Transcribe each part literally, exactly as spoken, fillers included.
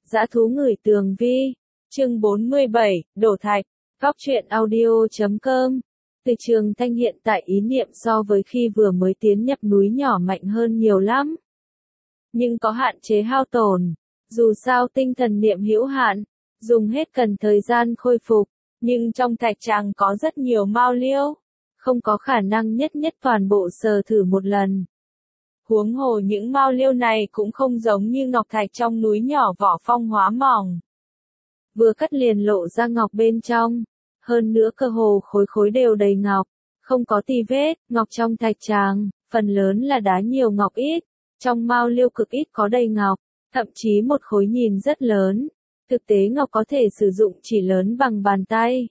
Dã thú ngửi tường vi. Chương bốn mươi bảy, đổ thạch. Góc truyện audio chấm com. Từ Trường Thanh hiện tại ý niệm so với khi vừa mới tiến nhập núi nhỏ mạnh hơn nhiều lắm. Nhưng có hạn chế hao tổn. Dù sao tinh thần niệm hữu hạn, dùng hết cần thời gian khôi phục. Nhưng trong thạch tràng có rất nhiều mao liêu. Không có khả năng nhất nhất toàn bộ sờ thử một lần. Huống hồ những mao liêu này cũng không giống như ngọc thạch trong núi nhỏ vỏ phong hóa mỏng. Vừa cắt liền lộ ra ngọc bên trong. Hơn nữa cơ hồ khối khối đều đầy ngọc. Không có tì vết, ngọc trong thạch tràng, phần lớn là đá nhiều ngọc ít. Trong mao liêu cực ít có đầy ngọc, thậm chí một khối nhìn rất lớn. Thực tế ngọc có thể sử dụng chỉ lớn bằng bàn tay.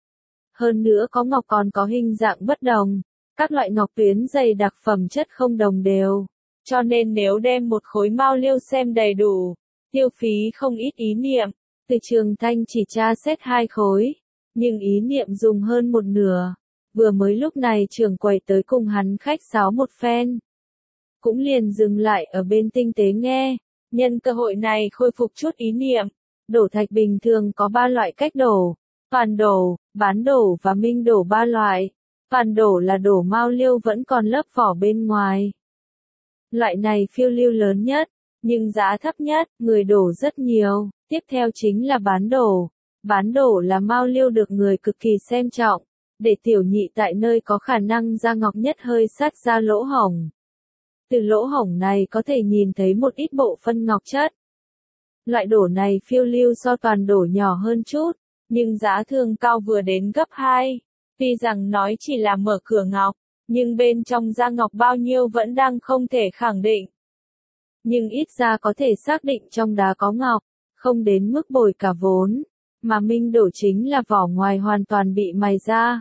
Hơn nữa có ngọc còn có hình dạng bất đồng. Các loại ngọc tuyến dày đặc phẩm chất không đồng đều. Cho nên nếu đem một khối mao liêu xem đầy đủ, tiêu phí không ít ý niệm. Từ Trường Thanh chỉ tra xét hai khối, nhưng ý niệm dùng hơn một nửa. Vừa mới lúc này trưởng quầy tới cùng hắn khách sáo một phen. Cũng liền dừng lại ở bên tinh tế nghe, nhân cơ hội này khôi phục chút ý niệm. Đổ thạch bình thường có ba loại cách đổ, phản đổ, bán đổ và minh đổ ba loại. Phản đổ là đổ mao liêu vẫn còn lớp vỏ bên ngoài. Loại này phiêu lưu lớn nhất, nhưng giá thấp nhất, người đổ rất nhiều. Tiếp theo chính là bán đổ. Bán đổ là mao liêu được người cực kỳ xem trọng, để tiểu nhị tại nơi có khả năng ra ngọc nhất hơi sát ra lỗ hổng. Từ lỗ hổng này có thể nhìn thấy một ít bộ phân ngọc chất. Loại đổ này phiêu lưu so toàn đổ nhỏ hơn chút, nhưng giá thường cao vừa đến gấp hai. Tuy rằng nói chỉ là mở cửa ngọc, nhưng bên trong ra ngọc bao nhiêu vẫn đang không thể khẳng định. Nhưng ít ra có thể xác định trong đá có ngọc, không đến mức bồi cả vốn, mà minh đổ chính là vỏ ngoài hoàn toàn bị mài ra.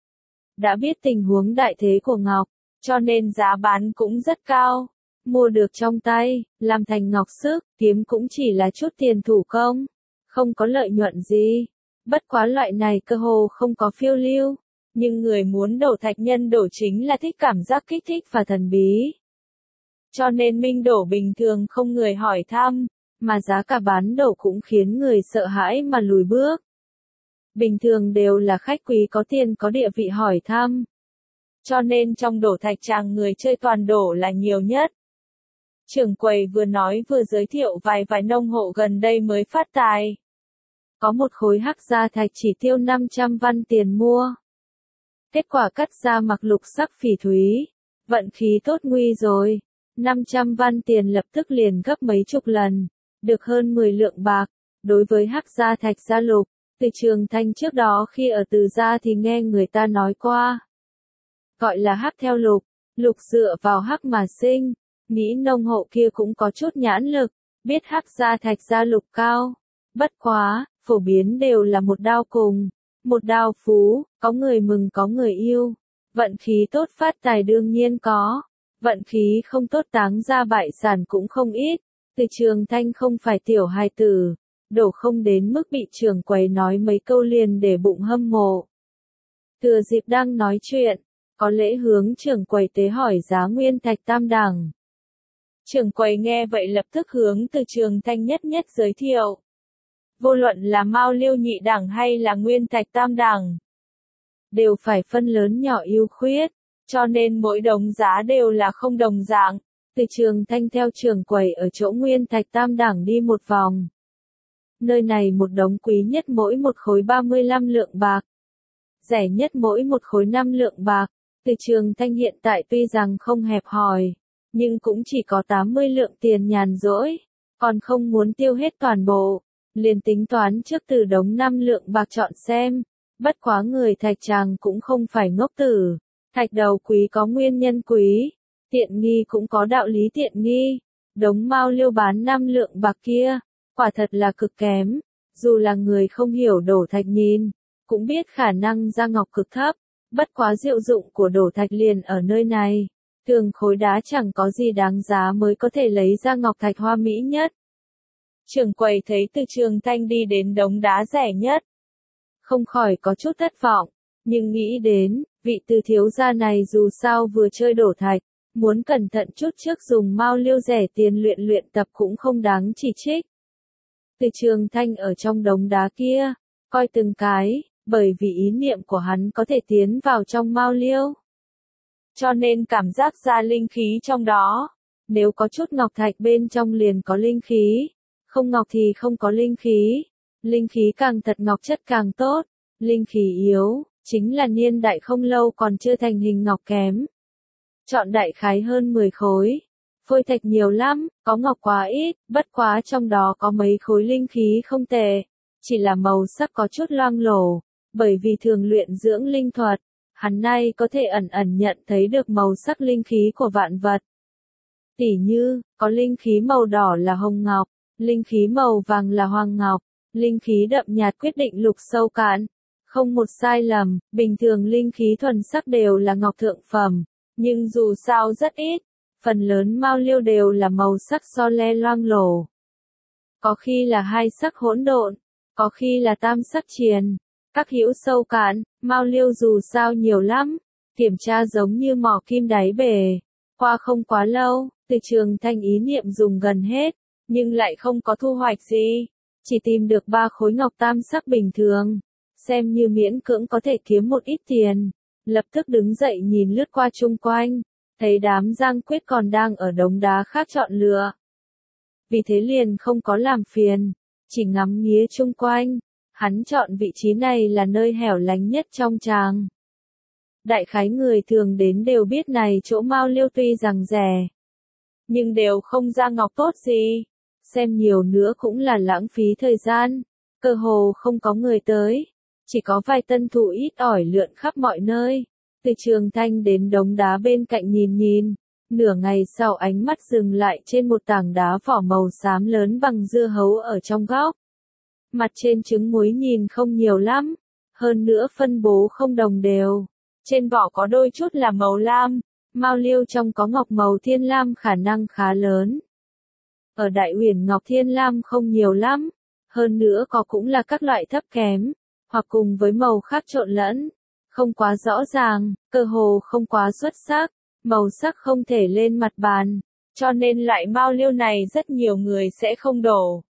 Đã biết tình huống đại thế của ngọc, cho nên giá bán cũng rất cao. Mua được trong tay, làm thành ngọc sức, kiếm cũng chỉ là chút tiền thủ công, không có lợi nhuận gì. Bất quá loại này cơ hồ không có phiêu lưu, nhưng người muốn đổ thạch nhân đổ chính là thích cảm giác kích thích và thần bí. Cho nên minh đổ bình thường không người hỏi thăm, mà giá cả bán đổ cũng khiến người sợ hãi mà lùi bước. Bình thường đều là khách quý có tiền có địa vị hỏi thăm. Cho nên trong đổ thạch tràng người chơi toàn đổ là nhiều nhất. Trưởng quầy vừa nói vừa giới thiệu vài vài nông hộ gần đây mới phát tài. Có một khối hắc gia thạch chỉ tiêu năm trăm văn tiền mua. Kết quả cắt ra mặc lục sắc phỉ thúy. Vận khí tốt nguy rồi. năm trăm văn tiền lập tức liền gấp mấy chục lần. Được hơn mười lượng bạc. Đối với hắc gia thạch gia lục, Từ Trường Thanh trước đó khi ở Từ gia thì nghe người ta nói qua. Gọi là hắc theo lục, lục dựa vào hắc mà sinh. Nghĩ nông hộ kia cũng có chút nhãn lực, biết hắc gia thạch gia lục cao. Bất quá, phổ biến đều là một đao cùng, một đao phú, có người mừng có người yêu. Vận khí tốt phát tài đương nhiên có, vận khí không tốt táng ra bại sản cũng không ít. Từ Trường Thanh không phải tiểu hài tử, đổ không đến mức bị trưởng quầy nói mấy câu liền để bụng hâm mộ. Thừa dịp đang nói chuyện, có lễ hướng trưởng quầy tế hỏi giá nguyên thạch tam đẳng. Trưởng quầy nghe vậy lập tức hướng Từ Trường Thanh nhất nhất giới thiệu. Vô luận là mao liêu nhị đẳng hay là nguyên thạch tam đẳng, đều phải phân lớn nhỏ ưu khuyết, cho nên mỗi đống giá đều là không đồng dạng. Từ Trường Thanh theo trưởng quầy ở chỗ nguyên thạch tam đẳng đi một vòng. Nơi này một đống quý nhất mỗi một khối ba mươi lăm lượng bạc, rẻ nhất mỗi một khối năm lượng bạc. Từ Trường Thanh hiện tại tuy rằng không hẹp hòi, nhưng cũng chỉ có tám mươi lượng tiền nhàn rỗi, còn không muốn tiêu hết toàn bộ, liền tính toán trước từ đống năm lượng bạc chọn xem. Bất quá người thạch tràng cũng không phải ngốc tử, thạch đầu quý có nguyên nhân quý, tiện nghi cũng có đạo lý tiện nghi. Đống mao liêu bán năm lượng bạc kia, quả thật là cực kém, dù là người không hiểu đổ thạch nhìn, cũng biết khả năng ra ngọc cực thấp. Bất quá diệu dụng của đổ thạch liền ở nơi này. Thường khối đá chẳng có gì đáng giá mới có thể lấy ra ngọc thạch hoa mỹ nhất. Trưởng quầy thấy Từ Trường Thanh đi đến đống đá rẻ nhất, không khỏi có chút thất vọng, nhưng nghĩ đến, vị Từ thiếu gia này dù sao vừa chơi đổ thạch, muốn cẩn thận chút trước dùng mao liêu rẻ tiền luyện luyện tập cũng không đáng chỉ trích. Từ Trường Thanh ở trong đống đá kia, coi từng cái, bởi vì ý niệm của hắn có thể tiến vào trong mao liêu. Cho nên cảm giác ra linh khí trong đó. Nếu có chút ngọc thạch bên trong liền có linh khí, không ngọc thì không có linh khí. Linh khí càng thật ngọc chất càng tốt, linh khí yếu, chính là niên đại không lâu còn chưa thành hình ngọc kém. Chọn đại khái hơn mười khối. Phôi thạch nhiều lắm, có ngọc quá ít, bất quá trong đó có mấy khối linh khí không tệ. Chỉ là màu sắc có chút loang lổ, bởi vì thường luyện dưỡng linh thuật, hắn nay có thể ẩn ẩn nhận thấy được màu sắc linh khí của vạn vật. Tỉ như, có linh khí màu đỏ là hồng ngọc, linh khí màu vàng là hoàng ngọc, linh khí đậm nhạt quyết định lục sâu cạn. Không một sai lầm, bình thường linh khí thuần sắc đều là ngọc thượng phẩm, nhưng dù sao rất ít, phần lớn mao liêu đều là màu sắc so le loang lổ. Có khi là hai sắc hỗn độn, có khi là tam sắc triền, các hữu sâu cạn, mao liêu dù sao nhiều lắm, kiểm tra giống như mỏ kim đáy bể. Qua không quá lâu, Từ Trường Thanh ý niệm dùng gần hết, nhưng lại không có thu hoạch gì, chỉ tìm được ba khối ngọc tam sắc bình thường, xem như miễn cưỡng có thể kiếm một ít tiền. Lập tức đứng dậy nhìn lướt qua chung quanh, thấy đám Giang Quyết còn đang ở đống đá khác chọn lựa. Vì thế liền không có làm phiền, chỉ ngắm nghía chung quanh, hắn chọn vị trí này là nơi hẻo lánh nhất trong tràng. Đại khái người thường đến đều biết này chỗ mao liêu tuy rằng rẻ, nhưng đều không ra ngọc tốt gì, xem nhiều nữa cũng là lãng phí thời gian, cơ hồ không có người tới, chỉ có vài tân thủ ít ỏi lượn khắp mọi nơi. Từ Trường Thanh đến đống đá bên cạnh nhìn nhìn, nửa ngày sau ánh mắt dừng lại trên một tảng đá vỏ màu xám lớn bằng dưa hấu ở trong góc. Mặt trên trứng muối nhìn không nhiều lắm, hơn nữa phân bố không đồng đều. Trên vỏ có đôi chút là màu lam, mao liêu trong có ngọc màu thiên lam khả năng khá lớn. Ở Đại Uyển ngọc thiên lam không nhiều lắm, hơn nữa có cũng là các loại thấp kém, hoặc cùng với màu khác trộn lẫn, không quá rõ ràng, cơ hồ không quá xuất sắc, màu sắc không thể lên mặt bàn, cho nên loại mao liêu này rất nhiều người sẽ không đổ.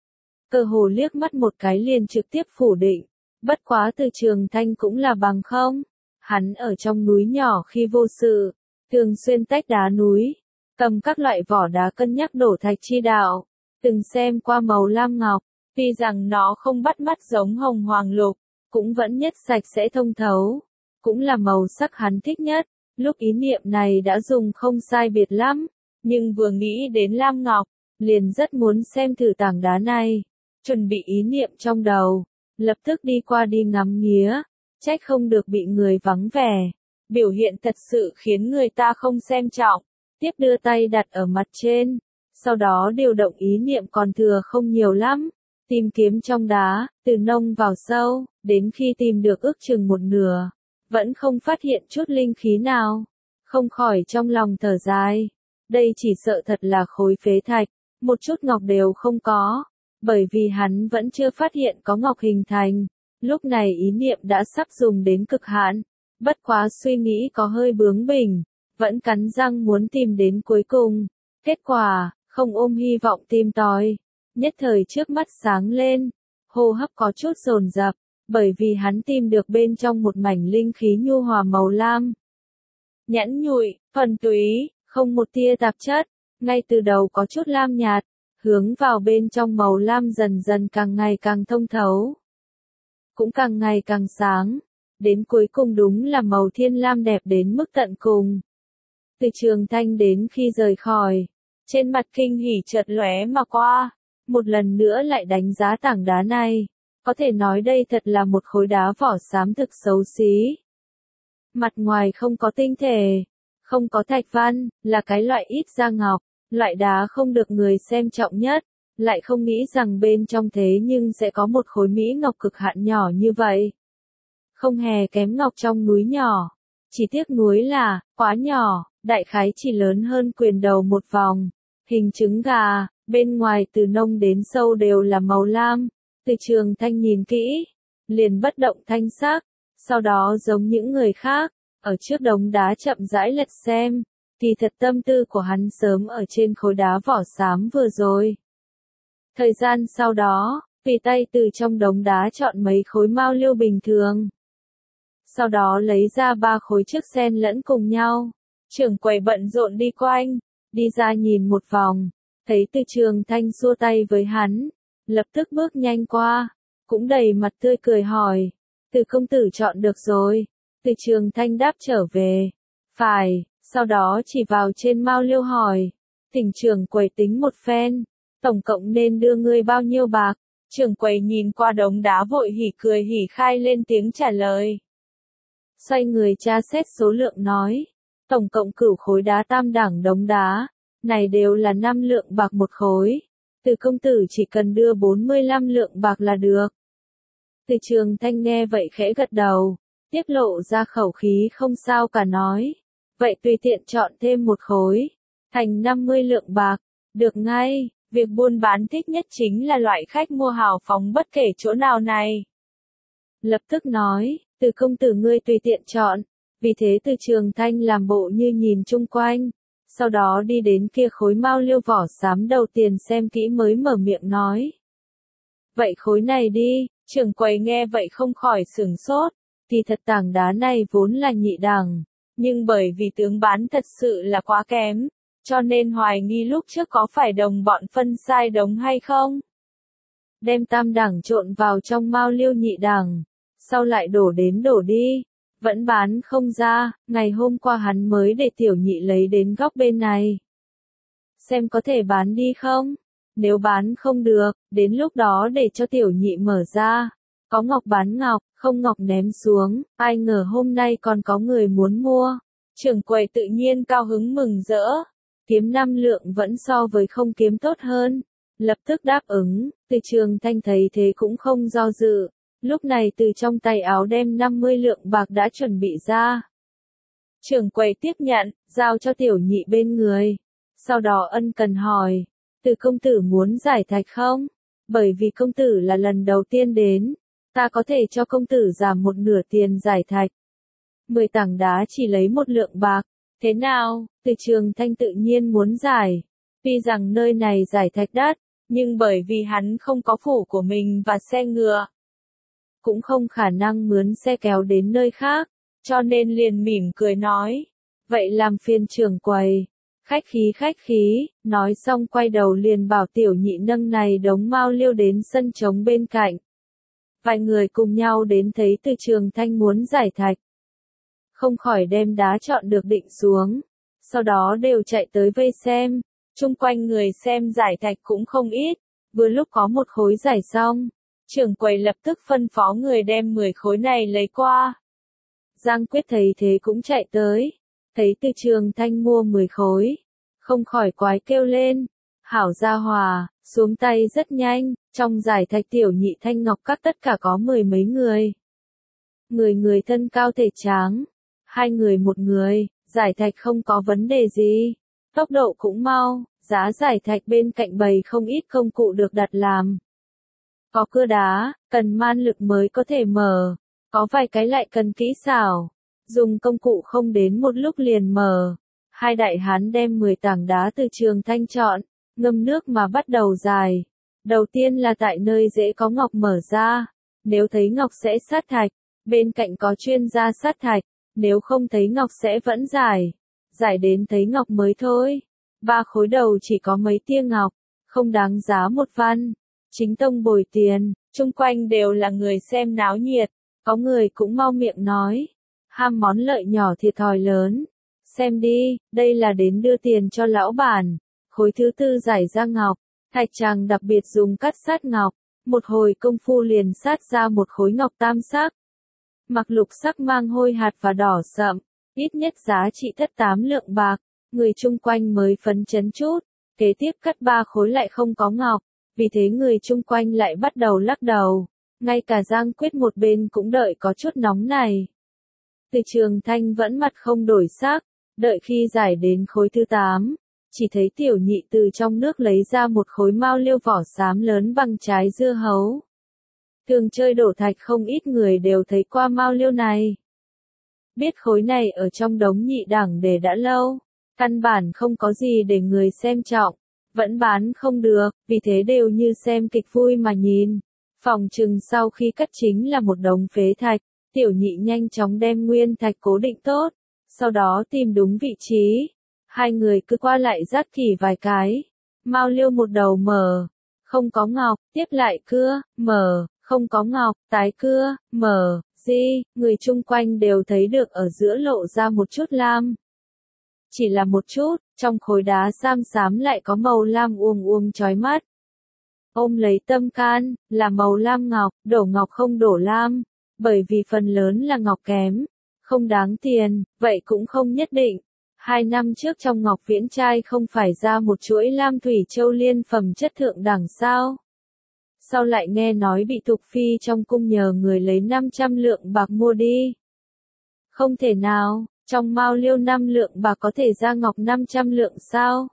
Cơ hồ liếc mắt một cái liền trực tiếp phủ định, bất quá Từ Trường Thanh cũng là bằng không. Hắn ở trong núi nhỏ khi vô sự, thường xuyên tách đá núi, cầm các loại vỏ đá cân nhắc đổ thạch chi đạo, từng xem qua màu lam ngọc, tuy rằng nó không bắt mắt giống hồng hoàng lục, cũng vẫn nhất sạch sẽ thông thấu, cũng là màu sắc hắn thích nhất. Lúc ý niệm này đã dùng không sai biệt lắm, nhưng vừa nghĩ đến lam ngọc, liền rất muốn xem thử tảng đá này, chuẩn bị ý niệm trong đầu, lập tức đi qua đi ngắm nghía. Trách không được bị người vắng vẻ, biểu hiện thật sự khiến người ta không xem trọng, tiếp đưa tay đặt ở mặt trên, sau đó điều động ý niệm còn thừa không nhiều lắm, tìm kiếm trong đá, từ nông vào sâu, đến khi tìm được ước chừng một nửa, vẫn không phát hiện chút linh khí nào, không khỏi trong lòng thở dài, đây chỉ sợ thật là khối phế thạch, một chút ngọc đều không có, bởi vì hắn vẫn chưa phát hiện có ngọc hình thành. Lúc này ý niệm đã sắp dùng đến cực hạn, bất quá suy nghĩ có hơi bướng bỉnh, vẫn cắn răng muốn tìm đến cuối cùng. Kết quả, không ôm hy vọng tìm tòi, nhất thời trước mắt sáng lên, hô hấp có chút dồn dập, bởi vì hắn tìm được bên trong một mảnh linh khí nhu hòa màu lam. Nhẵn nhụi, thuần túy, không một tia tạp chất, ngay từ đầu có chút lam nhạt, hướng vào bên trong màu lam dần dần càng ngày càng thông thấu. Cũng càng ngày càng sáng, đến cuối cùng đúng là màu thiên lam đẹp đến mức tận cùng. Từ Trường Thanh đến khi rời khỏi, trên mặt kinh hỉ chợt lóe mà qua, một lần nữa lại đánh giá tảng đá này, có thể nói đây thật là một khối đá vỏ xám thực xấu xí. Mặt ngoài không có tinh thể, không có thạch văn, là cái loại ít ra ngọc, loại đá không được người xem trọng nhất. Lại không nghĩ rằng bên trong thế nhưng sẽ có một khối mỹ ngọc cực hạn nhỏ như vậy. Không hề kém ngọc trong núi nhỏ. Chỉ tiếc núi là, quá nhỏ, đại khái chỉ lớn hơn quyền đầu một vòng. Hình trứng gà, bên ngoài từ nông đến sâu đều là màu lam. Từ Trường Thanh nhìn kỹ, liền bất động thanh sắc. Sau đó giống những người khác, ở trước đống đá chậm rãi lật xem. Kỳ thật tâm tư của hắn sớm ở trên khối đá vỏ xám vừa rồi. Thời gian sau đó, tùy tay từ trong đống đá chọn mấy khối mao liêu bình thường. Sau đó lấy ra ba khối trước xen lẫn cùng nhau. Trưởng quầy bận rộn đi quanh, đi ra nhìn một vòng, thấy Từ Trường Thanh xua tay với hắn, lập tức bước nhanh qua, cũng đầy mặt tươi cười hỏi, Từ công tử chọn được rồi. Từ Trường Thanh đáp trở về, phải, sau đó chỉ vào trên mao liêu hỏi, Thỉnh trưởng quầy tính một phen, tổng cộng nên đưa ngươi bao nhiêu bạc. Trưởng quầy nhìn qua đống đá vội hỉ cười hỉ khai lên tiếng trả lời. Xoay người tra xét số lượng nói, tổng cộng cửu khối đá tam đẳng đống đá, này đều là năm lượng bạc một khối. Từ công tử chỉ cần đưa bốn mươi lăm lượng bạc là được. Từ Trường Thanh nghe vậy khẽ gật đầu, tiết lộ ra khẩu khí không sao cả nói, vậy tùy tiện chọn thêm một khối, thành năm mươi lượng bạc, được ngay. Việc buôn bán thích nhất chính là loại khách mua hào phóng bất kể chỗ nào này. Lập tức nói, Từ công tử ngươi tùy tiện chọn, vì thế Từ Trường Thanh làm bộ như nhìn chung quanh, sau đó đi đến kia khối mao liêu vỏ xám đầu tiền xem kỹ mới mở miệng nói. Vậy khối này đi, trưởng quầy nghe vậy không khỏi sửng sốt, thì thật tảng đá này vốn là nhị đẳng, nhưng bởi vì tướng bán thật sự là quá kém. Cho nên hoài nghi lúc trước có phải đồng bọn phân sai đống hay không? Đem tam đẳng trộn vào trong mao liêu nhị đẳng, sau lại đổ đến đổ đi, vẫn bán không ra, ngày hôm qua hắn mới để tiểu nhị lấy đến góc bên này. Xem có thể bán đi không? Nếu bán không được, đến lúc đó để cho tiểu nhị mở ra. Có ngọc bán ngọc, không ngọc ném xuống, ai ngờ hôm nay còn có người muốn mua. Trưởng quầy tự nhiên cao hứng mừng rỡ. Kiếm năm lượng vẫn so với không kiếm tốt hơn. Lập tức đáp ứng, Từ Trường Thanh thấy thế cũng không do dự. Lúc này từ trong tay áo đem năm mươi lượng bạc đã chuẩn bị ra. Trưởng quầy tiếp nhận, giao cho tiểu nhị bên người. Sau đó ân cần hỏi, Từ công tử muốn giải thạch không? Bởi vì công tử là lần đầu tiên đến, ta có thể cho công tử giảm một nửa tiền giải thạch. Mười tảng đá chỉ lấy một lượng bạc. Thế nào, Từ Trường Thanh tự nhiên muốn giải. Tuy rằng nơi này giải thạch đắt, nhưng bởi vì hắn không có phủ của mình và xe ngựa, cũng không khả năng mướn xe kéo đến nơi khác, cho nên liền mỉm cười nói. Vậy làm phiền trưởng quầy. Khách khí khách khí, nói xong quay đầu liền bảo tiểu nhị nâng này đống mao liêu đến sân trống bên cạnh. Vài người cùng nhau đến thấy Từ Trường Thanh muốn giải thạch. Không khỏi đem đá chọn được định xuống, sau đó đều chạy tới vây xem, chung quanh người xem giải thạch cũng không ít, vừa lúc có một khối giải xong, trưởng quầy lập tức phân phó người đem mười khối này lấy qua. Giang Quyết thấy thế cũng chạy tới, thấy Từ Trường Thanh mua mười khối, không khỏi quái kêu lên, hảo gia hòa, xuống tay rất nhanh, trong giải thạch tiểu nhị thanh ngọc các tất cả có mười mấy người. Người người thân cao thể tráng. Hai người một người, giải thạch không có vấn đề gì. Tốc độ cũng mau, giá giải thạch bên cạnh bày không ít công cụ được đặt làm. Có cưa đá, cần man lực mới có thể mở. Có vài cái lại cần kỹ xảo. Dùng công cụ không đến một lúc liền mở. Hai đại hán đem mười tảng đá Từ Trường Thanh chọn, ngâm nước mà bắt đầu giải. Đầu tiên là tại nơi dễ có ngọc mở ra. Nếu thấy ngọc sẽ sát thạch, bên cạnh có chuyên gia sát thạch. Nếu không thấy ngọc sẽ vẫn giải. Giải đến thấy ngọc mới thôi. Ba khối đầu chỉ có mấy tia ngọc, không đáng giá một văn. Chính tông bồi tiền, chung quanh đều là người xem náo nhiệt. Có người cũng mau miệng nói. Ham món lợi nhỏ thiệt thòi lớn. Xem đi, đây là đến đưa tiền cho lão bản. Khối thứ tư giải ra ngọc. Thạch chàng đặc biệt dùng cắt sát ngọc. Một hồi công phu liền sát ra một khối ngọc tam sắc. Mặc lục sắc mang hôi hạt và đỏ sậm, ít nhất giá trị thất tám lượng bạc, người chung quanh mới phấn chấn chút, kế tiếp cắt ba khối lại không có ngọc, vì thế người chung quanh lại bắt đầu lắc đầu, ngay cả Giang Quyết một bên cũng đợi có chút nóng này. Từ Trường Thanh vẫn mặt không đổi sắc, đợi khi giải đến khối thứ tám, chỉ thấy tiểu nhị từ trong nước lấy ra một khối mao liêu vỏ xám lớn bằng trái dưa hấu. Thường chơi đổ thạch không ít người đều thấy qua mao liêu này. Biết khối này ở trong đống nhị đẳng để đã lâu, căn bản không có gì để người xem trọng, vẫn bán không được, vì thế đều như xem kịch vui mà nhìn. Phòng chừng sau khi cắt chính là một đống phế thạch, tiểu nhị nhanh chóng đem nguyên thạch cố định tốt, sau đó tìm đúng vị trí. Hai người cứ qua lại dắt kỷ vài cái. Mao Liêu một đầu mở, không có ngọc, tiếp lại cưa, mở, không có ngọc, tái cưa, mở, di, người chung quanh đều thấy được ở giữa lộ ra một chút lam. Chỉ là một chút, trong khối đá sam xám lại có màu lam uông uông chói mắt. Ôm lấy tâm can, là màu lam ngọc, đổ ngọc không đổ lam, bởi vì phần lớn là ngọc kém, không đáng tiền, vậy cũng không nhất định. Hai năm trước trong Ngọc Viễn Trai không phải ra một chuỗi lam thủy châu liên phẩm chất thượng đẳng sao? Sao lại nghe nói bị Thục Phi trong cung nhờ người lấy năm trăm lượng bạc mua đi? Không thể nào, trong Mao Liêu năm lượng bạc có thể ra ngọc năm trăm lượng sao?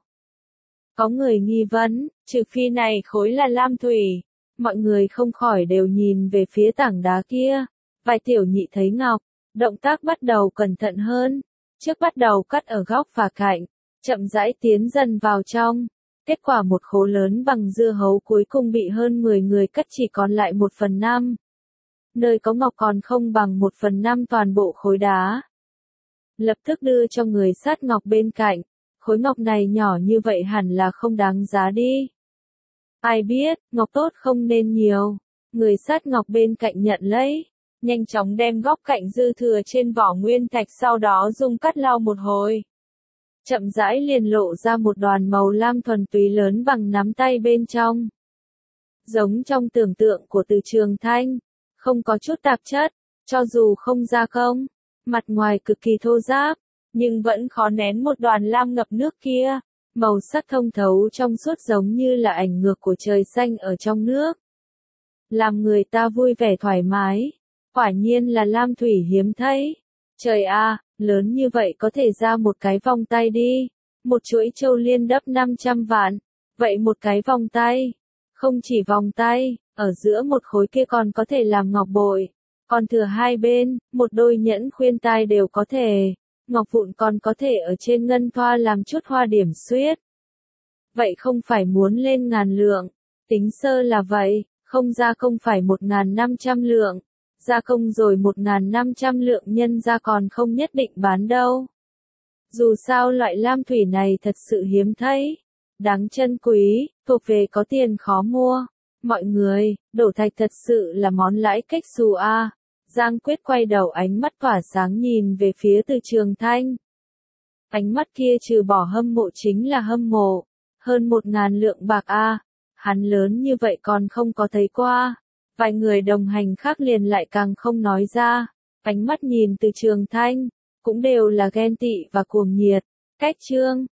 Có người nghi vấn, trừ phi này khối là lam thủy. Mọi người không khỏi đều nhìn về phía tảng đá kia. Vài tiểu nhị thấy ngọc, động tác bắt đầu cẩn thận hơn. Trước bắt đầu cắt ở góc và cạnh, chậm rãi tiến dần vào trong. Kết quả một khố lớn bằng dưa hấu cuối cùng bị hơn mười người cắt chỉ còn lại một phần năm. Nơi có ngọc còn không bằng một phần năm toàn bộ khối đá. Lập tức đưa cho người sát ngọc bên cạnh. Khối ngọc này nhỏ như vậy hẳn là không đáng giá đi. Ai biết, ngọc tốt không nên nhiều. Người sát ngọc bên cạnh nhận lấy. Nhanh chóng đem góc cạnh dư thừa trên vỏ nguyên thạch sau đó dùng cắt lau một hồi. Chậm rãi liền lộ ra một đoàn màu lam thuần túy lớn bằng nắm tay bên trong. Giống trong tưởng tượng của Từ Trường Thanh, không có chút tạp chất, cho dù không gia công, mặt ngoài cực kỳ thô ráp, nhưng vẫn khó nén một đoàn lam ngập nước kia, màu sắc thông thấu trong suốt giống như là ảnh ngược của trời xanh ở trong nước. Làm người ta vui vẻ thoải mái. Quả nhiên là lam thủy hiếm thấy. Trời a, lớn như vậy có thể ra một cái vòng tay đi. Một chuỗi châu liên đắp năm trăm vạn. Vậy một cái vòng tay. Không chỉ vòng tay, ở giữa một khối kia còn có thể làm ngọc bội. Còn thừa hai bên, một đôi nhẫn khuyên tai đều có thể. Ngọc vụn còn có thể ở trên ngân thoa làm chút hoa điểm xuyết. Vậy không phải muốn lên ngàn lượng. Tính sơ là vậy, không ra không phải một ngàn năm trăm lượng. Gia công rồi một ngàn năm trăm lượng nhân ra còn không nhất định bán đâu. Dù sao loại lam thủy này thật sự hiếm thấy, đáng trân quý, thuộc về có tiền khó mua. Mọi người, đổ thạch thật sự là món lãi cách xù a. Giang Quyết quay đầu ánh mắt tỏa sáng nhìn về phía Từ Trường Thanh. Ánh mắt kia trừ bỏ hâm mộ chính là hâm mộ, hơn một ngàn lượng bạc a, hắn lớn như vậy còn không có thấy qua. Vài người đồng hành khác liền lại càng không nói ra, ánh mắt nhìn Từ Trường Thanh, cũng đều là ghen tị và cuồng nhiệt. Cách chương